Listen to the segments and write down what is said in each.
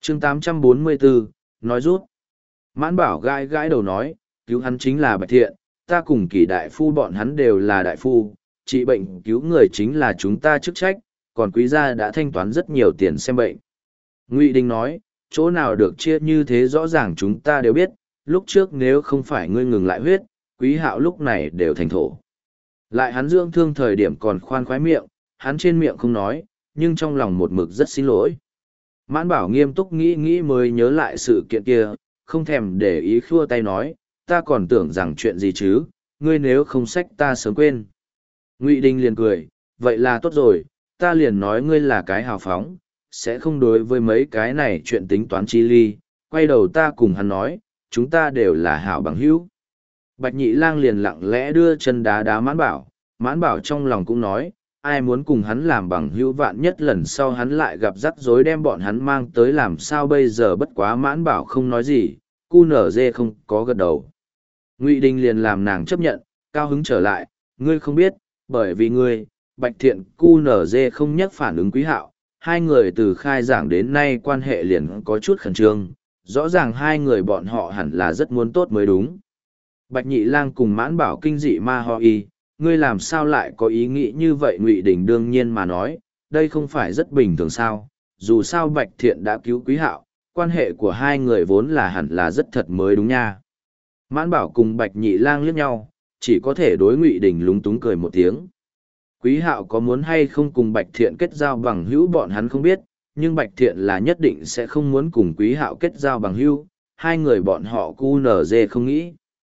chương 844, nói rút. Mãn Bảo gãi gãi đầu nói, cứu hắn chính là Bạch Thiện, ta cùng Kỷ đại phu bọn hắn đều là đại phu, trị bệnh cứu người chính là chúng ta chức trách, còn quý gia đã thanh toán rất nhiều tiền xem bệnh. Ngụy Đình nói, chỗ nào được chia như thế rõ ràng chúng ta đều biết, lúc trước nếu không phải ngươi ngừng lại huyết, Quý Hạo lúc này đều thành thổ. Lại hắn dưỡng thương thời điểm còn khoan khoái miệng, hắn trên miệng không nói, nhưng trong lòng một mực rất xin lỗi. Mãn Bảo nghiêm túc nghĩ nghĩ mới nhớ lại sự kiện kia, không thèm để ý khua tay nói, ta còn tưởng rằng chuyện gì chứ, ngươi nếu không sách ta sớm quên. Ngụy Đình liền cười, vậy là tốt rồi, ta liền nói ngươi là cái hào phóng, sẽ không đối với mấy cái này chuyện tính toán chi ly, quay đầu ta cùng hắn nói, chúng ta đều là hảo bằng hữu. Bạch Nhị Lang liền lặng lẽ đưa chân đá đá Mãn Bảo trong lòng cũng nói, ai muốn cùng hắn làm bằng hữu, vạn nhất lần sau hắn lại gặp rắc rối đem bọn hắn mang tới làm sao bây giờ. Bất quá Mãn Bảo không nói gì, cu nở dê không có gật đầu. Ngụy Đình liền làm nàng chấp nhận, cao hứng trở lại, ngươi không biết, bởi vì ngươi, Bạch Thiện cu nở dê không nhắc phản ứng Quý Hạo, hai người từ khai giảng đến nay quan hệ liền có chút khẩn trương, rõ ràng hai người bọn họ hẳn là rất muốn tốt mới đúng. Bạch Nhị Lang cùng Mãn Bảo kinh dị ma ho y, ngươi làm sao lại có ý nghĩ như vậy? Ngụy Đình đương nhiên mà nói, đây không phải rất bình thường sao, dù sao Bạch Thiện đã cứu Quý Hạo, quan hệ của hai người vốn là hẳn là rất thật mới đúng nha. Mãn Bảo cùng Bạch Nhị Lang liếc nhau, chỉ có thể đối Ngụy Đình lúng túng cười một tiếng. Quý Hạo có muốn hay không cùng Bạch Thiện kết giao bằng hữu bọn hắn không biết, nhưng Bạch Thiện là nhất định sẽ không muốn cùng Quý Hạo kết giao bằng hữu, hai người bọn họ cu nở dê không nghĩ.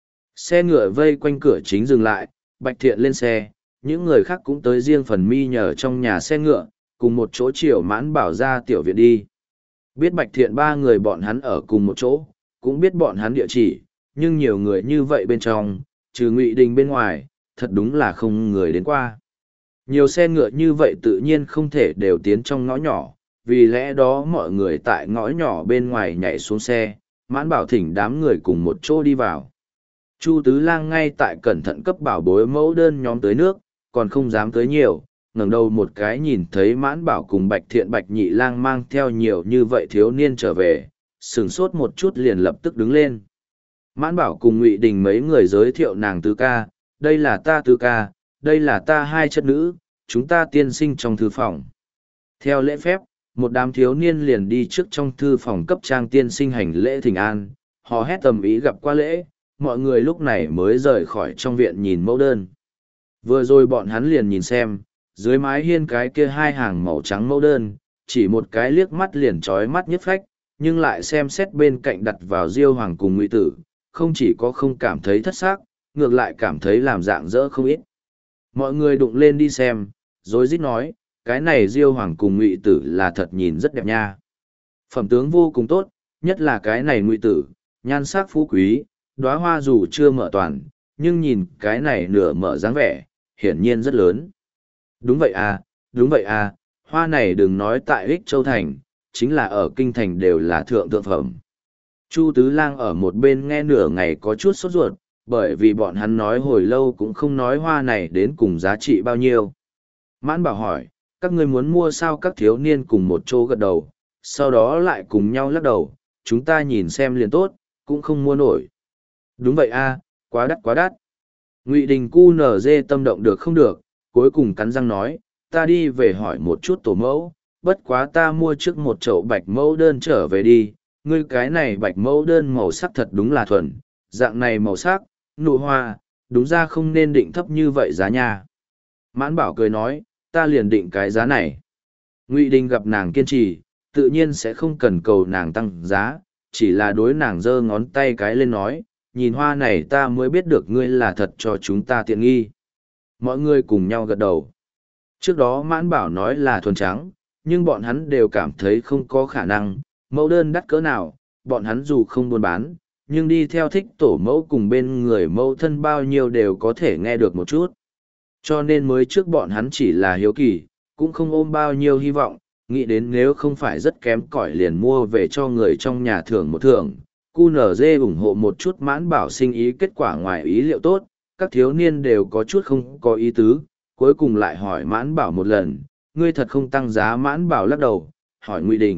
Xe ngựa vây quanh cửa chính dừng lại, Bạch Thiện lên xe, những người khác cũng tới riêng phần mi nhờ trong nhà xe ngựa, cùng một chỗ chiều Mãn Bảo ra tiểu viện đi. Biết Bạch Thiện ba người bọn hắn ở cùng một chỗ, cũng biết bọn hắn địa chỉ, nhưng nhiều người như vậy bên trong, trừ Ngụy Đình bên ngoài, thật đúng là không người đến qua. Nhiều xe ngựa như vậy tự nhiên không thể đều tiến trong ngõ nhỏ, vì lẽ đó mọi người tại ngõ nhỏ bên ngoài nhảy xuống xe, Mãn Bảo thỉnh đám người cùng một chỗ đi vào. Chu Tứ Lang ngay tại cẩn thận cấp bảo bối mẫu đơn nhóm tới nước, còn không dám tới nhiều, ngẩng đầu một cái nhìn thấy Mãn Bảo cùng Bạch Thiện Bạch Nhị Lang mang theo nhiều như vậy thiếu niên trở về, sửng sốt một chút liền lập tức đứng lên. Mãn Bảo cùng Ngụy Đình mấy người giới thiệu nàng Tứ ca, đây là ta Tứ ca, đây là ta hai chất nữ, chúng ta tiên sinh trong thư phòng. Theo lễ phép, một đám thiếu niên liền đi trước trong thư phòng cấp trang tiên sinh hành lễ thỉnh an, họ hét tầm ý gặp qua lễ, mọi người lúc này mới rời khỏi trong viện nhìn mẫu đơn. Vừa rồi bọn hắn liền nhìn xem, dưới mái hiên cái kia hai hàng màu trắng mẫu đơn, chỉ một cái liếc mắt liền trói mắt nhất phách, nhưng lại xem xét bên cạnh đặt vào Diêu Hoàng cùng Ngụy Tử, không chỉ có không cảm thấy thất xác, ngược lại cảm thấy làm dạng dỡ không ít. Mọi người đụng lên đi xem, rối rít nói, cái này Diêu Hoàng cùng Ngụy Tử là thật nhìn rất đẹp nha. Phẩm tướng vô cùng tốt, nhất là cái này Ngụy Tử, nhan sắc phú quý, đóa hoa dù chưa mở toàn, nhưng nhìn cái này nửa mở dáng vẻ, hiển nhiên rất lớn. Đúng vậy à, hoa này đừng nói tại Ích Châu Thành, chính là ở Kinh Thành đều là thượng phẩm. Chu Tứ Lang ở một bên nghe nửa ngày có chút sốt ruột, bởi vì bọn hắn nói hồi lâu cũng không nói hoa này đến cùng giá trị bao nhiêu. Mãn Bảo hỏi, các ngươi muốn mua sao? Các thiếu niên cùng một chỗ gật đầu, sau đó lại cùng nhau lắc đầu, chúng ta nhìn xem liền tốt, cũng không mua nổi. Đúng vậy a, quá đắt. Ngụy Đình cu nở dê tâm động được không được, cuối cùng cắn răng nói, ta đi về hỏi một chút tổ mẫu, bất quá ta mua trước một chậu bạch mẫu đơn trở về đi, ngươi cái này bạch mẫu đơn màu sắc thật đúng là thuần, dạng này màu sắc, nụ hoa, đúng ra không nên định thấp như vậy giá nha. Mãn Bảo cười nói, ta liền định cái giá này. Ngụy Đình gặp nàng kiên trì, tự nhiên sẽ không cần cầu nàng tăng giá, chỉ là đối nàng giơ ngón tay cái lên nói, nhìn hoa này ta mới biết được ngươi là thật cho chúng ta tiện nghi. Mọi người cùng nhau gật đầu. Trước đó Mãn Bảo nói là thuần trắng, nhưng bọn hắn đều cảm thấy không có khả năng, mẫu đơn đắt cỡ nào, bọn hắn dù không buôn bán, nhưng đi theo thích tổ mẫu cùng bên người mẫu thân bao nhiêu đều có thể nghe được một chút. Cho nên mới trước bọn hắn chỉ là hiếu kỳ, cũng không ôm bao nhiêu hy vọng, nghĩ đến nếu không phải rất kém cỏi liền mua về cho người trong nhà thưởng một thưởng. QNZ ủng hộ một chút Mãn Bảo sinh ý, kết quả ngoài ý liệu tốt, các thiếu niên đều có chút không có ý tứ, cuối cùng lại hỏi Mãn Bảo một lần, ngươi thật không tăng giá? Mãn Bảo lắc đầu, hỏi Ngụy Đình,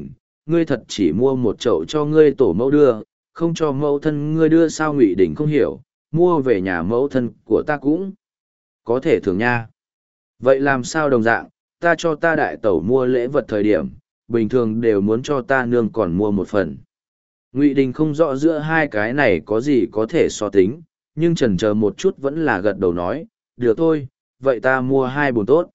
ngươi thật chỉ mua một chậu cho ngươi tổ mẫu đưa, không cho mẫu thân ngươi đưa sao? Ngụy Đình không hiểu, mua về nhà mẫu thân của ta cũng có thể thường nha. Vậy làm sao đồng dạng, ta cho ta đại tẩu mua lễ vật thời điểm, bình thường đều muốn cho ta nương còn mua một phần. Ngụy Đình không rõ giữa hai cái này có gì có thể so tính, nhưng chần chờ một chút vẫn là gật đầu nói, được thôi, vậy ta mua 2 bồn tốt.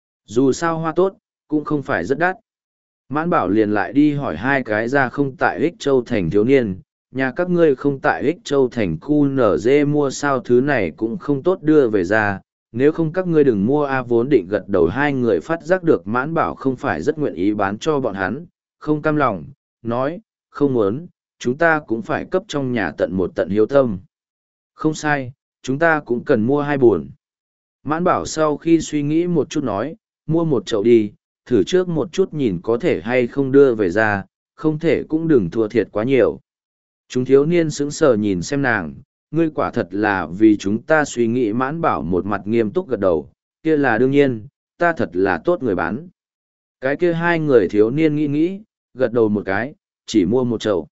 Dù sao hoa tốt, cũng không phải rất đắt. Mãn Bảo liền lại đi hỏi hai cái ra không tại Ích Châu Thành thiếu niên, nhà các ngươi không tại Ích Châu Thành khu nở dê mua sao, thứ này cũng không tốt đưa về ra, nếu không các ngươi đừng mua. Vốn định gật đầu, hai người phát giác được Mãn Bảo không phải rất nguyện ý bán cho bọn hắn, không cam lòng, nói, không muốn, chúng ta cũng phải cấp trong nhà tận một tận hiếu tâm. Không sai, chúng ta cũng cần mua 2 bồn. Mãn Bảo sau khi suy nghĩ một chút nói, mua một chậu đi, thử trước một chút nhìn có thể hay không đưa về ra, không thể cũng đừng thua thiệt quá nhiều. Chúng thiếu niên sững sờ nhìn xem nàng, ngươi quả thật là vì chúng ta suy nghĩ. Mãn Bảo một mặt nghiêm túc gật đầu, kia là đương nhiên, ta thật là tốt người bán. Cái kia hai người thiếu niên nghĩ, gật đầu một cái, chỉ mua một chậu.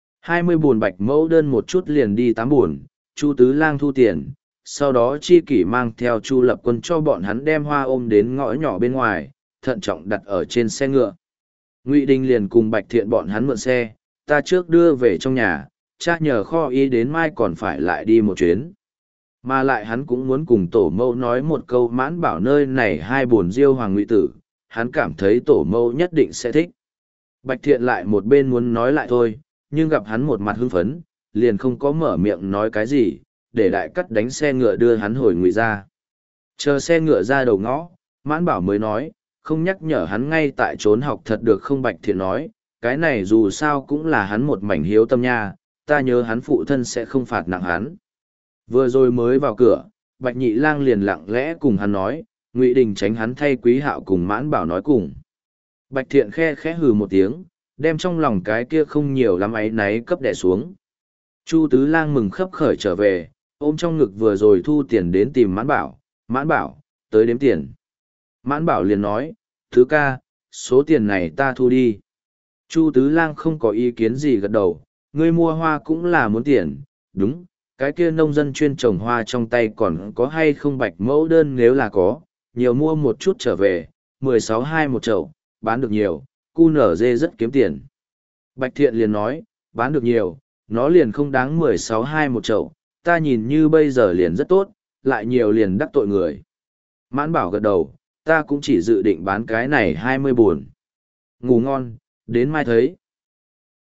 20 bồn bạch mẫu đơn một chút liền đi 8 bồn, Chu Tứ Lang thu tiền, sau đó Chi Kỷ mang theo Chu Lập Quân cho bọn hắn đem hoa ôm đến ngõ nhỏ bên ngoài, thận trọng đặt ở trên xe ngựa. Ngụy Đình liền cùng Bạch Thiện bọn hắn mượn xe, ta trước đưa về trong nhà, cha nhờ kho ý đến mai còn phải lại đi một chuyến. Mà lại hắn cũng muốn cùng tổ mẫu nói một câu. Mãn Bảo nơi này 2 bồn diêu hoàng ngụy tử, hắn cảm thấy tổ mẫu nhất định sẽ thích. Bạch Thiện lại một bên muốn nói lại thôi, nhưng gặp hắn một mặt hưng phấn, liền không có mở miệng nói cái gì, để đại cắt đánh xe ngựa đưa hắn hồi Ngụy ra. Chờ xe ngựa ra đầu ngõ, Mãn Bảo mới nói, không nhắc nhở hắn ngay tại trốn học thật được không? Bạch Thiện nói, cái này dù sao cũng là hắn một mảnh hiếu tâm nha, ta nhớ hắn phụ thân sẽ không phạt nặng hắn. Vừa rồi mới vào cửa, Bạch Nhị Lang liền lặng lẽ cùng hắn nói, Ngụy Đình tránh hắn thay Quý Hạo cùng Mãn Bảo nói cùng. Bạch Thiện khẽ hừ một tiếng, đem trong lòng cái kia không nhiều lắm áy náy cấp đè xuống. Chu Tứ Lang mừng khấp khởi trở về, ôm trong ngực vừa rồi thu tiền đến tìm Mãn Bảo. Mãn Bảo, tới đếm tiền. Mãn Bảo liền nói, Thứ ca, số tiền này ta thu đi. Chu Tứ Lang không có ý kiến gì, gật đầu, ngươi mua hoa cũng là muốn tiền, đúng, cái kia nông dân chuyên trồng hoa trong tay còn có hay không bạch mẫu đơn? Nếu là có, nhiều mua một chút trở về, 16,2 một chậu, bán được nhiều, cu nở dê rất kiếm tiền. Bạch Thiện liền nói, bán được nhiều, nó liền không đáng 16,2 một chậu, ta nhìn như bây giờ liền rất tốt, lại nhiều liền đắc tội người. Mãn Bảo gật đầu, ta cũng chỉ dự định bán cái này 20 buồn. Ngủ ngon, đến mai thấy.